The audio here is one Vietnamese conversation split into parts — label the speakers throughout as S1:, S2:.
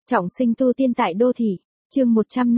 S1: Trọng sinh tu tiên tại đô thị, chương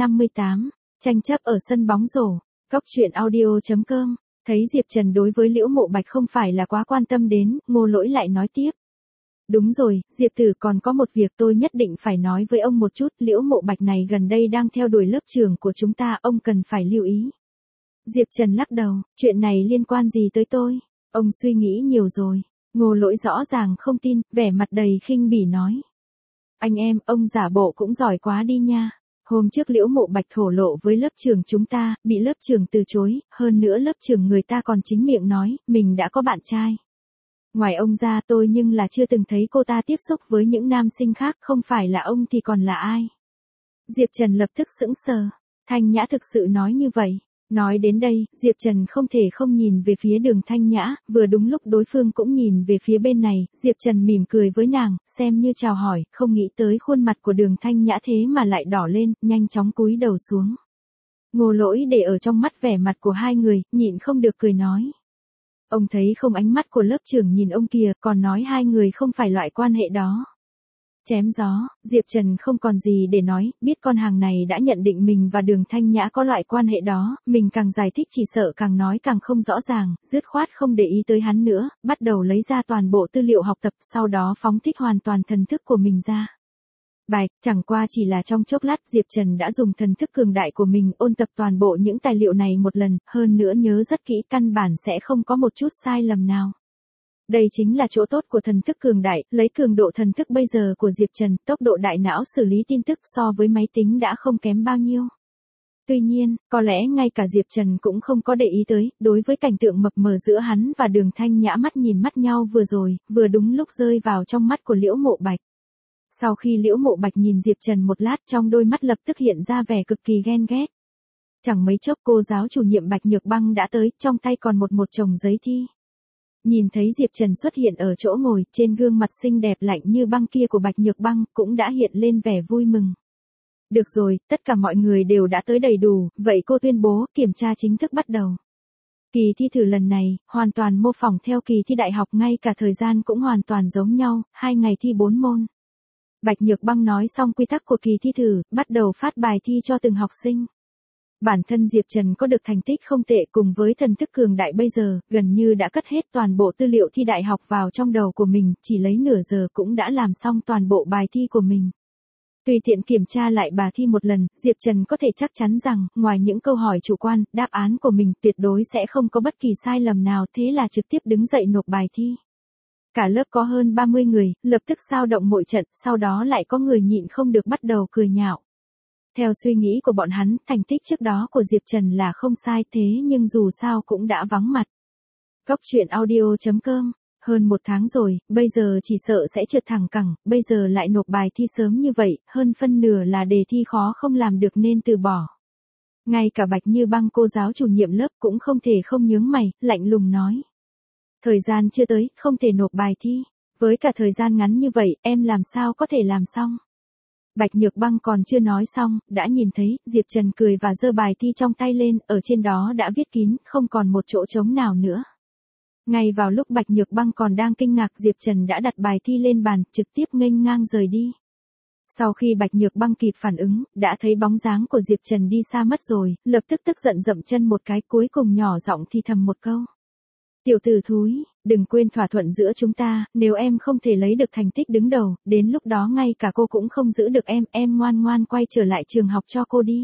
S1: 158, tranh chấp ở sân bóng rổ, góc truyện audio.com, thấy Diệp Trần đối với Liễu Mộ Bạch không phải là quá quan tâm đến, Ngô Lỗi lại nói tiếp. Đúng rồi, Diệp Tử còn có một việc tôi nhất định phải nói với ông một chút, Liễu Mộ Bạch này gần đây đang theo đuổi lớp trưởng của chúng ta, ông cần phải lưu ý. Diệp Trần lắc đầu, chuyện này liên quan gì tới tôi? Ông suy nghĩ nhiều rồi. Ngô Lỗi rõ ràng không tin, vẻ mặt đầy khinh bỉ nói. Anh em, ông giả bộ cũng giỏi quá đi nha. Hôm trước Liễu Mộ Bạch thổ lộ với lớp trưởng chúng ta, bị lớp trưởng từ chối, hơn nữa lớp trưởng người ta còn chính miệng nói, mình đã có bạn trai. Ngoài ông ra tôi nhưng là chưa từng thấy cô ta tiếp xúc với những nam sinh khác, không phải là ông thì còn là ai. Diệp Trần lập tức sững sờ, Thanh Nhã thực sự nói như vậy. Nói đến đây, Diệp Trần không thể không nhìn về phía Đường Thanh Nhã, vừa đúng lúc đối phương cũng nhìn về phía bên này, Diệp Trần mỉm cười với nàng, xem như chào hỏi, không nghĩ tới khuôn mặt của Đường Thanh Nhã thế mà lại đỏ lên, nhanh chóng cúi đầu xuống. Ngô Lỗi để ở trong mắt vẻ mặt của hai người, nhịn không được cười nói. Ông thấy không, ánh mắt của lớp trưởng nhìn ông kìa, còn nói hai người không phải loại quan hệ đó. Chém gió, Diệp Trần không còn gì để nói, biết con hàng này đã nhận định mình và Đường Thanh Nhã có loại quan hệ đó, mình càng giải thích chỉ sợ càng nói càng không rõ ràng, dứt khoát không để ý tới hắn nữa, bắt đầu lấy ra toàn bộ tư liệu học tập, sau đó phóng thích hoàn toàn thần thức của mình ra. Bạch, chẳng qua chỉ là trong chốc lát Diệp Trần đã dùng thần thức cường đại của mình ôn tập toàn bộ những tài liệu này một lần, hơn nữa nhớ rất kỹ, căn bản sẽ không có một chút sai lầm nào. Đây chính là chỗ tốt của thần thức cường đại, lấy cường độ thần thức bây giờ của Diệp Trần, tốc độ đại não xử lý tin tức so với máy tính đã không kém bao nhiêu. Tuy nhiên, có lẽ ngay cả Diệp Trần cũng không có để ý tới, đối với cảnh tượng mập mờ giữa hắn và Đường Thanh Nhã mắt nhìn mắt nhau vừa rồi, vừa đúng lúc rơi vào trong mắt của Liễu Mộ Bạch. Sau khi Liễu Mộ Bạch nhìn Diệp Trần một lát, trong đôi mắt lập tức hiện ra vẻ cực kỳ ghen ghét. Chẳng mấy chốc cô giáo chủ nhiệm Bạch Nhược Băng đã tới, trong tay còn một chồng giấy thi. Nhìn thấy Diệp Trần xuất hiện ở chỗ ngồi, trên gương mặt xinh đẹp lạnh như băng kia của Bạch Nhược Băng cũng đã hiện lên vẻ vui mừng. Được rồi, tất cả mọi người đều đã tới đầy đủ, vậy cô tuyên bố kiểm tra chính thức bắt đầu. Kỳ thi thử lần này, hoàn toàn mô phỏng theo kỳ thi đại học, ngay cả thời gian cũng hoàn toàn giống nhau, 2 ngày thi 4 môn. Bạch Nhược Băng nói xong quy tắc của kỳ thi thử, bắt đầu phát bài thi cho từng học sinh. Bản thân Diệp Trần có được thành tích không tệ, cùng với thần thức cường đại bây giờ, gần như đã cất hết toàn bộ tư liệu thi đại học vào trong đầu của mình, chỉ lấy nửa giờ cũng đã làm xong toàn bộ bài thi của mình. Tùy tiện kiểm tra lại bài thi một lần, Diệp Trần có thể chắc chắn rằng, ngoài những câu hỏi chủ quan, đáp án của mình tuyệt đối sẽ không có bất kỳ sai lầm nào, thế là trực tiếp đứng dậy nộp bài thi. Cả lớp có hơn 30 người, lập tức xao động mọi trận, sau đó lại có người nhịn không được bắt đầu cười nhạo. Theo suy nghĩ của bọn hắn, thành tích trước đó của Diệp Trần là không sai, thế nhưng dù sao cũng đã vắng mặt. Góc truyện audio.com, hơn 1 tháng rồi, bây giờ chỉ sợ sẽ trượt thẳng cẳng, bây giờ lại nộp bài thi sớm như vậy, hơn phân nửa là đề thi khó không làm được nên từ bỏ. Ngay cả Bạch Như Băng cô giáo chủ nhiệm lớp cũng không thể không nhướng mày, lạnh lùng nói. Thời gian chưa tới, không thể nộp bài thi. Với cả thời gian ngắn như vậy, em làm sao có thể làm xong? Bạch Nhược Băng còn chưa nói xong, đã nhìn thấy, Diệp Trần cười và giơ bài thi trong tay lên, ở trên đó đã viết kín, không còn một chỗ trống nào nữa. Ngay vào lúc Bạch Nhược Băng còn đang kinh ngạc, Diệp Trần đã đặt bài thi lên bàn, trực tiếp nghênh ngang rời đi. Sau khi Bạch Nhược Băng kịp phản ứng, đã thấy bóng dáng của Diệp Trần đi xa mất rồi, lập tức tức giận dậm chân một cái, cuối cùng nhỏ giọng thì thầm một câu. Tiểu tử thúi, đừng quên thỏa thuận giữa chúng ta, nếu em không thể lấy được thành tích đứng đầu, đến lúc đó ngay cả cô cũng không giữ được em ngoan ngoan quay trở lại trường học cho cô đi.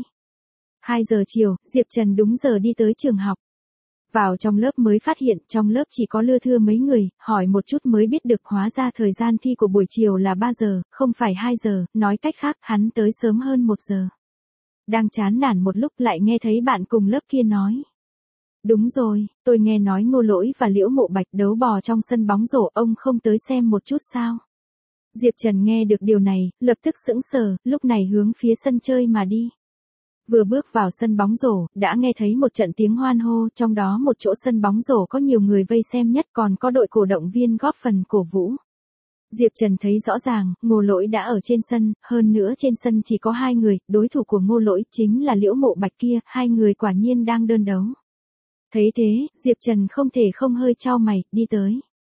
S1: 2 giờ chiều, Diệp Trần đúng giờ đi tới trường học. Vào trong lớp mới phát hiện, trong lớp chỉ có lưa thưa mấy người, hỏi một chút mới biết được hóa ra thời gian thi của buổi chiều là 3 giờ, không phải 2 giờ, nói cách khác, hắn tới sớm hơn 1 giờ. Đang chán nản một lúc lại nghe thấy bạn cùng lớp kia nói. Đúng rồi, tôi nghe nói Ngô Lỗi và Liễu Mộ Bạch đấu bò trong sân bóng rổ, ông không tới xem một chút sao? Diệp Trần nghe được điều này, lập tức sững sờ, lúc này hướng phía sân chơi mà đi. Vừa bước vào sân bóng rổ, đã nghe thấy một trận tiếng hoan hô, trong đó một chỗ sân bóng rổ có nhiều người vây xem nhất, còn có đội cổ động viên góp phần cổ vũ. Diệp Trần thấy rõ ràng, Ngô Lỗi đã ở trên sân, hơn nữa trên sân chỉ có 2 người, đối thủ của Ngô Lỗi chính là Liễu Mộ Bạch kia, 2 người quả nhiên đang đơn đấu. Thấy thế, Diệp Trần không thể không hơi chau mày, đi tới.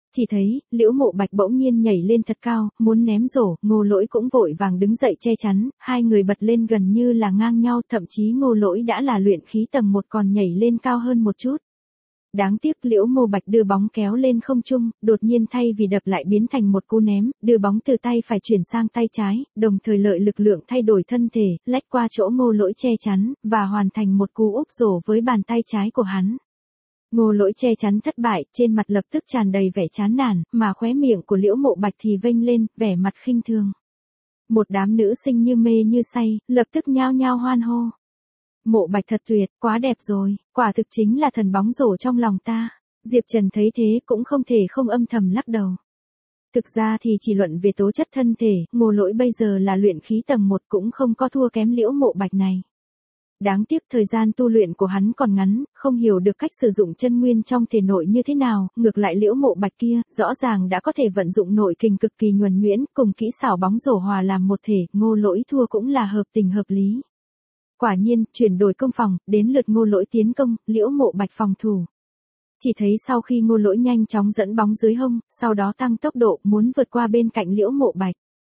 S1: Chỉ thấy, Liễu Mộ Bạch bỗng nhiên nhảy lên thật cao, muốn ném rổ, Ngô Lỗi cũng vội vàng đứng dậy che chắn, hai người bật lên gần như là ngang nhau, thậm chí Ngô Lỗi đã là luyện khí tầng 1 còn nhảy lên cao hơn một chút. Đáng tiếc Liễu Mộ Bạch đưa bóng kéo lên không trung, đột nhiên thay vì đập lại biến thành một cú ném, đưa bóng từ tay phải chuyển sang tay trái, đồng thời lợi lực lượng thay đổi thân thể, lách qua chỗ Ngô Lỗi che chắn, và hoàn thành một cú úp rổ với bàn tay trái của hắn. Ngô Lỗi che chắn thất bại, trên mặt lập tức tràn đầy vẻ chán nản, mà khóe miệng của Liễu Mộ Bạch thì vênh lên, vẻ mặt khinh thường. Một đám nữ sinh như mê như say, lập tức nhao nhao hoan hô. Mộ Bạch thật tuyệt, quá đẹp rồi, quả thực chính là thần bóng rổ trong lòng ta. Diệp Trần thấy thế cũng không thể không âm thầm lắc đầu. Thực ra thì chỉ luận về tố chất thân thể, Ngô Lỗi bây giờ là luyện khí tầng 1 cũng không có thua kém Liễu Mộ Bạch này. Đáng tiếc thời gian tu luyện của hắn còn ngắn, không hiểu được cách sử dụng chân nguyên trong thể nội như thế nào, ngược lại Liễu Mộ Bạch kia, rõ ràng đã có thể vận dụng nội kình cực kỳ nhuần nhuyễn, cùng kỹ xảo bóng rổ hòa làm một thể, Ngô Lỗi thua cũng là hợp tình hợp lý. Quả nhiên, chuyển đổi công phòng, đến lượt Ngô Lỗi tiến công, Liễu Mộ Bạch phòng thủ. Chỉ thấy sau khi Ngô Lỗi nhanh chóng dẫn bóng dưới hông, sau đó tăng tốc độ, muốn vượt qua bên cạnh Liễu Mộ Bạch.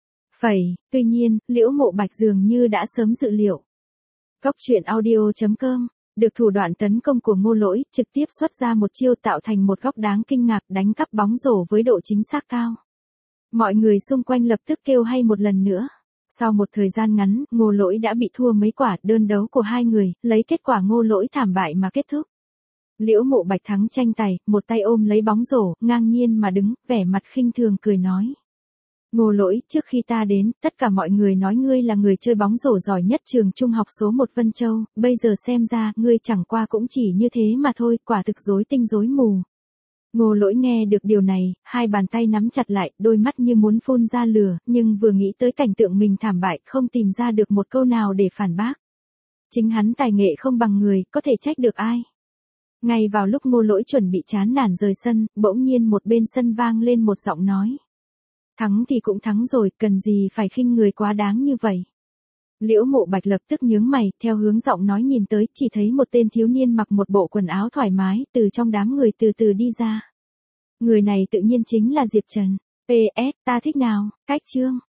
S1: Tuy nhiên, Liễu Mộ Bạch dường như đã sớm dự liệu. Góc truyện audio.com, được thủ đoạn tấn công của Ngô Lỗi, trực tiếp xuất ra một chiêu tạo thành một góc đáng kinh ngạc, đánh cắp bóng rổ với độ chính xác cao. Mọi người xung quanh lập tức kêu hay một lần nữa. Sau một thời gian ngắn, Ngô Lỗi đã bị thua mấy quả, đơn đấu của hai người, lấy kết quả Ngô Lỗi thảm bại mà kết thúc. Liễu Mộ Bạch thắng tranh tài, một tay ôm lấy bóng rổ, ngang nhiên mà đứng, vẻ mặt khinh thường cười nói. Ngô Lỗi, trước khi ta đến, tất cả mọi người nói ngươi là người chơi bóng rổ giỏi nhất trường trung học số 1 Vân Châu, bây giờ xem ra, ngươi chẳng qua cũng chỉ như thế mà thôi, quả thực rối tinh rối mù. Ngô Lỗi nghe được điều này, hai bàn tay nắm chặt lại, đôi mắt như muốn phun ra lửa, nhưng vừa nghĩ tới cảnh tượng mình thảm bại, không tìm ra được một câu nào để phản bác. Chính hắn tài nghệ không bằng người, có thể trách được ai. Ngay vào lúc Ngô Lỗi chuẩn bị chán nản rời sân, bỗng nhiên một bên sân vang lên một giọng nói. Thắng thì cũng thắng rồi, cần gì phải khinh người quá đáng như vậy. Liễu Mộ Bạch lập tức nhướng mày, theo hướng giọng nói nhìn tới, chỉ thấy một tên thiếu niên mặc một bộ quần áo thoải mái, từ trong đám người từ từ đi ra. Người này tự nhiên chính là Diệp Trần. PS, ta thích nào, cách chương.